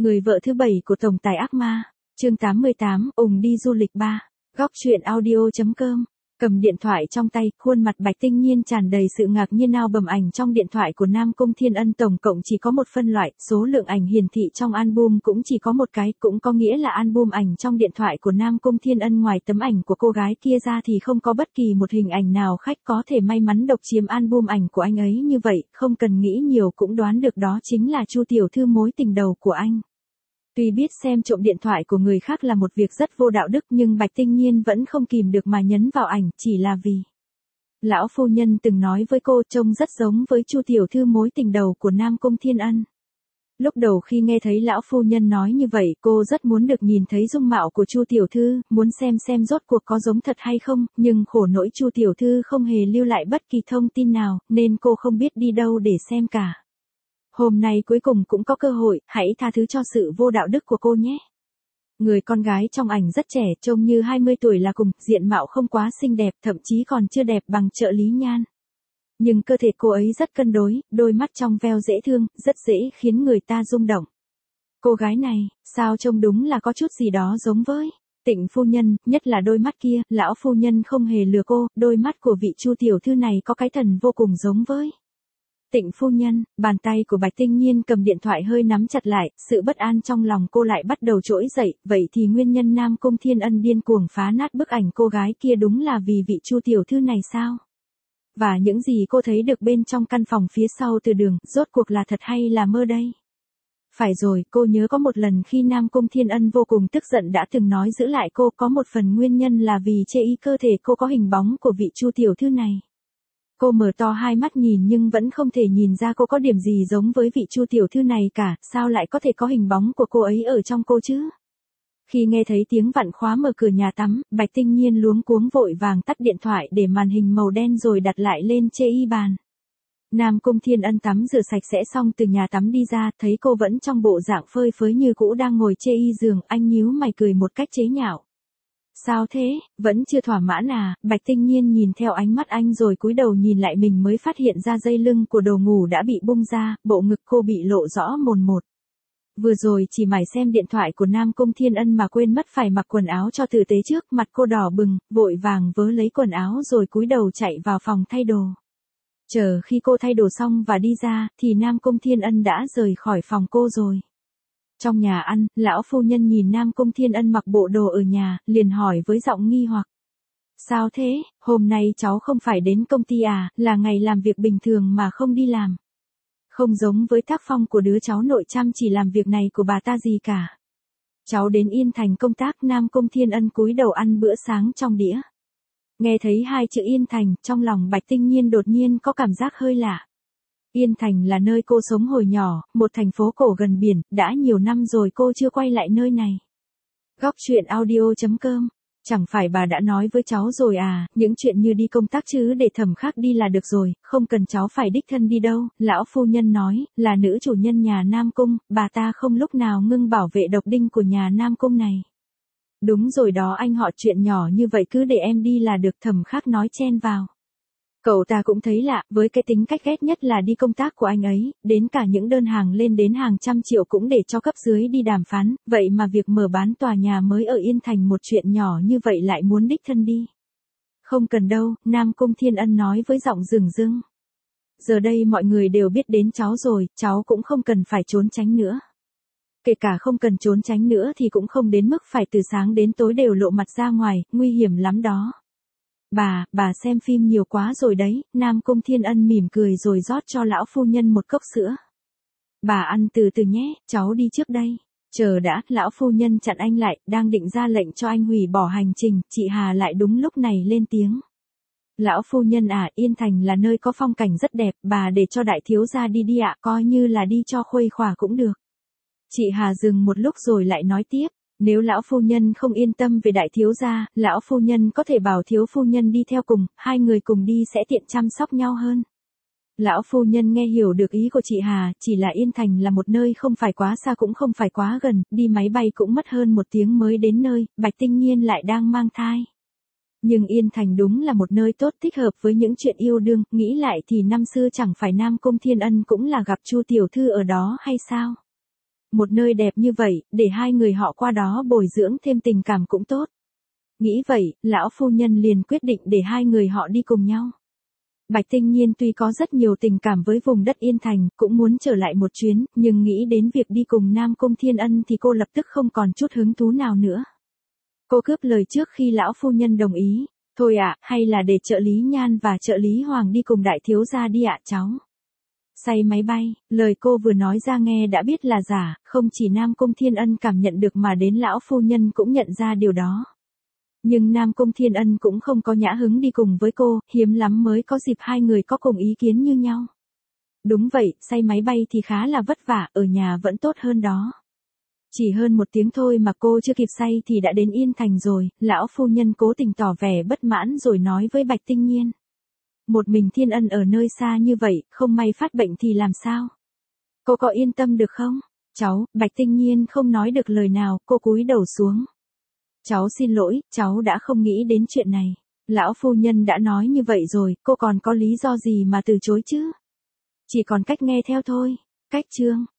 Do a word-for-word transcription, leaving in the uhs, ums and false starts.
Người vợ thứ bảy của tổng tài ác ma, chương tám mươi tám, ùng đi du lịch ba. Góc truyện audio.com. Cầm điện thoại trong tay, khuôn mặt Bạch Tinh Nhiên tràn đầy sự ngạc nhiên. Album ảnh trong điện thoại của Nam Cung Thiên Ân tổng cộng chỉ có một phân loại, số lượng ảnh hiển thị trong album cũng chỉ có một cái, cũng có nghĩa là album ảnh trong điện thoại của Nam Cung Thiên Ân ngoài tấm ảnh của cô gái kia ra thì không có bất kỳ một hình ảnh nào khách có thể may mắn độc chiếm album ảnh của anh ấy. Như vậy, không cần nghĩ nhiều cũng đoán được đó chính là Chu tiểu thư mối tình đầu của anh. Tuy biết xem trộm điện thoại của người khác là một việc rất vô đạo đức nhưng Bạch Tinh Nhiên vẫn không kìm được mà nhấn vào ảnh, chỉ là vì lão phu nhân từng nói với cô trông rất giống với Chu tiểu thư mối tình đầu của Nam Cung Thiên Ân. Lúc đầu khi nghe thấy lão phu nhân nói như vậy, cô rất muốn được nhìn thấy dung mạo của Chu tiểu thư, muốn xem xem rốt cuộc có giống thật hay không, nhưng khổ nỗi Chu tiểu thư không hề lưu lại bất kỳ thông tin nào, nên cô không biết đi đâu để xem cả. Hôm nay cuối cùng cũng có cơ hội, hãy tha thứ cho sự vô đạo đức của cô nhé. Người con gái trong ảnh rất trẻ, trông như hai mươi tuổi là cùng, diện mạo không quá xinh đẹp, thậm chí còn chưa đẹp bằng trợ lý Nhan. Nhưng cơ thể cô ấy rất cân đối, đôi mắt trong veo dễ thương, rất dễ khiến người ta rung động. Cô gái này, sao trông đúng là có chút gì đó giống với Tịnh phu nhân, nhất là đôi mắt kia, lão phu nhân không hề lừa cô, đôi mắt của vị Chu tiểu thư này có cái thần vô cùng giống với Tịnh phu nhân. Bàn tay của Bạch Tinh Nhiên cầm điện thoại hơi nắm chặt lại, sự bất an trong lòng cô lại bắt đầu trỗi dậy, vậy thì nguyên nhân Nam Cung Thiên Ân điên cuồng phá nát bức ảnh cô gái kia đúng là vì vị Chu tiểu thư này sao? Và những gì cô thấy được bên trong căn phòng phía sau từ đường, rốt cuộc là thật hay là mơ đây? Phải rồi, cô nhớ có một lần khi Nam Cung Thiên Ân vô cùng tức giận đã từng nói giữ lại cô, có một phần nguyên nhân là vì chê ý cơ thể cô có hình bóng của vị Chu tiểu thư này. Cô mở to hai mắt nhìn nhưng vẫn không thể nhìn ra cô có điểm gì giống với vị Chu tiểu thư này cả, sao lại có thể có hình bóng của cô ấy ở trong cô chứ? Khi nghe thấy tiếng vặn khóa mở cửa nhà tắm, Bạch Tinh Nhiên luống cuống vội vàng tắt điện thoại để màn hình màu đen rồi đặt lại lên chê y bàn. Nam Cung Thiên Ân tắm rửa sạch sẽ xong từ nhà tắm đi ra, thấy cô vẫn trong bộ dạng phơi phới như cũ đang ngồi chê y giường, anh nhíu mày cười một cách chế nhạo. Sao thế, vẫn chưa thỏa mãn à? Bạch Tinh Nhiên nhìn theo ánh mắt anh rồi cúi đầu nhìn lại mình mới phát hiện ra dây lưng của đồ ngủ đã bị bung ra, bộ ngực cô bị lộ rõ mồn một. Vừa rồi chỉ mải xem điện thoại của Nam Cung Thiên Ân mà quên mất phải mặc quần áo cho tử tế trước, mặt cô đỏ bừng, vội vàng vớ lấy quần áo rồi cúi đầu chạy vào phòng thay đồ. Chờ khi cô thay đồ xong và đi ra, thì Nam Cung Thiên Ân đã rời khỏi phòng cô rồi. Trong nhà ăn, lão phu nhân nhìn Nam Cung Thiên Ân mặc bộ đồ ở nhà, liền hỏi với giọng nghi hoặc. Sao thế, hôm nay cháu không phải đến công ty à, là ngày làm việc bình thường mà không đi làm. Không giống với tác phong của đứa cháu nội chăm chỉ làm việc này của bà ta gì cả. Cháu đến Yên Thành công tác. Nam Cung Thiên Ân cúi đầu ăn bữa sáng trong đĩa. Nghe thấy hai chữ Yên Thành, trong lòng Bạch Tinh Nhiên đột nhiên có cảm giác hơi lạ. Yên Thành là nơi cô sống hồi nhỏ, một thành phố cổ gần biển, đã nhiều năm rồi cô chưa quay lại nơi này. Góc truyện audio.com. Chẳng phải bà đã nói với cháu rồi à, những chuyện như đi công tác chứ để Thẩm Khắc đi là được rồi, không cần cháu phải đích thân đi đâu. Lão phu nhân nói, là nữ chủ nhân nhà Nam Cung, bà ta không lúc nào ngưng bảo vệ độc đinh của nhà Nam Cung này. Đúng rồi đó anh, họ chuyện nhỏ như vậy cứ để em đi là được. Thẩm Khắc nói chen vào. Cậu ta cũng thấy lạ, với cái tính cách ghét nhất là đi công tác của anh ấy, đến cả những đơn hàng lên đến hàng trăm triệu cũng để cho cấp dưới đi đàm phán, vậy mà việc mở bán tòa nhà mới ở Yên Thành một chuyện nhỏ như vậy lại muốn đích thân đi. Không cần đâu, Nam Cung Thiên Ân nói với giọng rừng rưng. Giờ đây mọi người đều biết đến cháu rồi, cháu cũng không cần phải trốn tránh nữa. Kể cả không cần trốn tránh nữa thì cũng không đến mức phải từ sáng đến tối đều lộ mặt ra ngoài, nguy hiểm lắm đó. Bà, bà xem phim nhiều quá rồi đấy. Nam Cung Thiên Ân mỉm cười rồi rót cho lão phu nhân một cốc sữa. Bà ăn từ từ nhé, cháu đi trước đây. Chờ đã, lão phu nhân chặn anh lại, đang định ra lệnh cho anh hủy bỏ hành trình, chị Hà lại đúng lúc này lên tiếng. Lão phu nhân à, Yên Thành là nơi có phong cảnh rất đẹp, bà để cho đại thiếu gia đi đi ạ, coi như là đi cho khuây khỏa cũng được. Chị Hà dừng một lúc rồi lại nói tiếp. Nếu lão phu nhân không yên tâm về đại thiếu gia, lão phu nhân có thể bảo thiếu phu nhân đi theo cùng, hai người cùng đi sẽ tiện chăm sóc nhau hơn. Lão phu nhân nghe hiểu được ý của chị Hà, chỉ là Yên Thành là một nơi không phải quá xa cũng không phải quá gần, đi máy bay cũng mất hơn một tiếng mới đến nơi, Bạch Tinh Nhiên lại đang mang thai. Nhưng Yên Thành đúng là một nơi tốt thích hợp với những chuyện yêu đương, nghĩ lại thì năm xưa chẳng phải Nam Cung Thiên Ân cũng là gặp Chu tiểu thư ở đó hay sao? Một nơi đẹp như vậy, để hai người họ qua đó bồi dưỡng thêm tình cảm cũng tốt. Nghĩ vậy, lão phu nhân liền quyết định để hai người họ đi cùng nhau. Bạch Tinh Nhiên tuy có rất nhiều tình cảm với vùng đất Yên Thành, cũng muốn trở lại một chuyến, nhưng nghĩ đến việc đi cùng Nam Cung Thiên Ân thì cô lập tức không còn chút hứng thú nào nữa. Cô cướp lời trước khi lão phu nhân đồng ý, thôi ạ, hay là để trợ lý Nhan và trợ lý Hoàng đi cùng đại thiếu gia đi ạ cháu. Say máy bay, lời cô vừa nói ra nghe đã biết là giả, không chỉ Nam Cung Thiên Ân cảm nhận được mà đến lão phu nhân cũng nhận ra điều đó. Nhưng Nam Cung Thiên Ân cũng không có nhã hứng đi cùng với cô, hiếm lắm mới có dịp hai người có cùng ý kiến như nhau. Đúng vậy, say máy bay thì khá là vất vả, ở nhà vẫn tốt hơn đó. Chỉ hơn một tiếng thôi mà cô chưa kịp say thì đã đến Yên Thành rồi, lão phu nhân cố tình tỏ vẻ bất mãn rồi nói với Bạch Tinh Nhiên. Một mình Thiên Ân ở nơi xa như vậy, không may phát bệnh thì làm sao? Cô có yên tâm được không? Cháu, Bạch Tinh Nhiên không nói được lời nào, cô cúi đầu xuống. Cháu xin lỗi, cháu đã không nghĩ đến chuyện này. Lão phu nhân đã nói như vậy rồi, cô còn có lý do gì mà từ chối chứ? Chỉ còn cách nghe theo thôi. Cách chương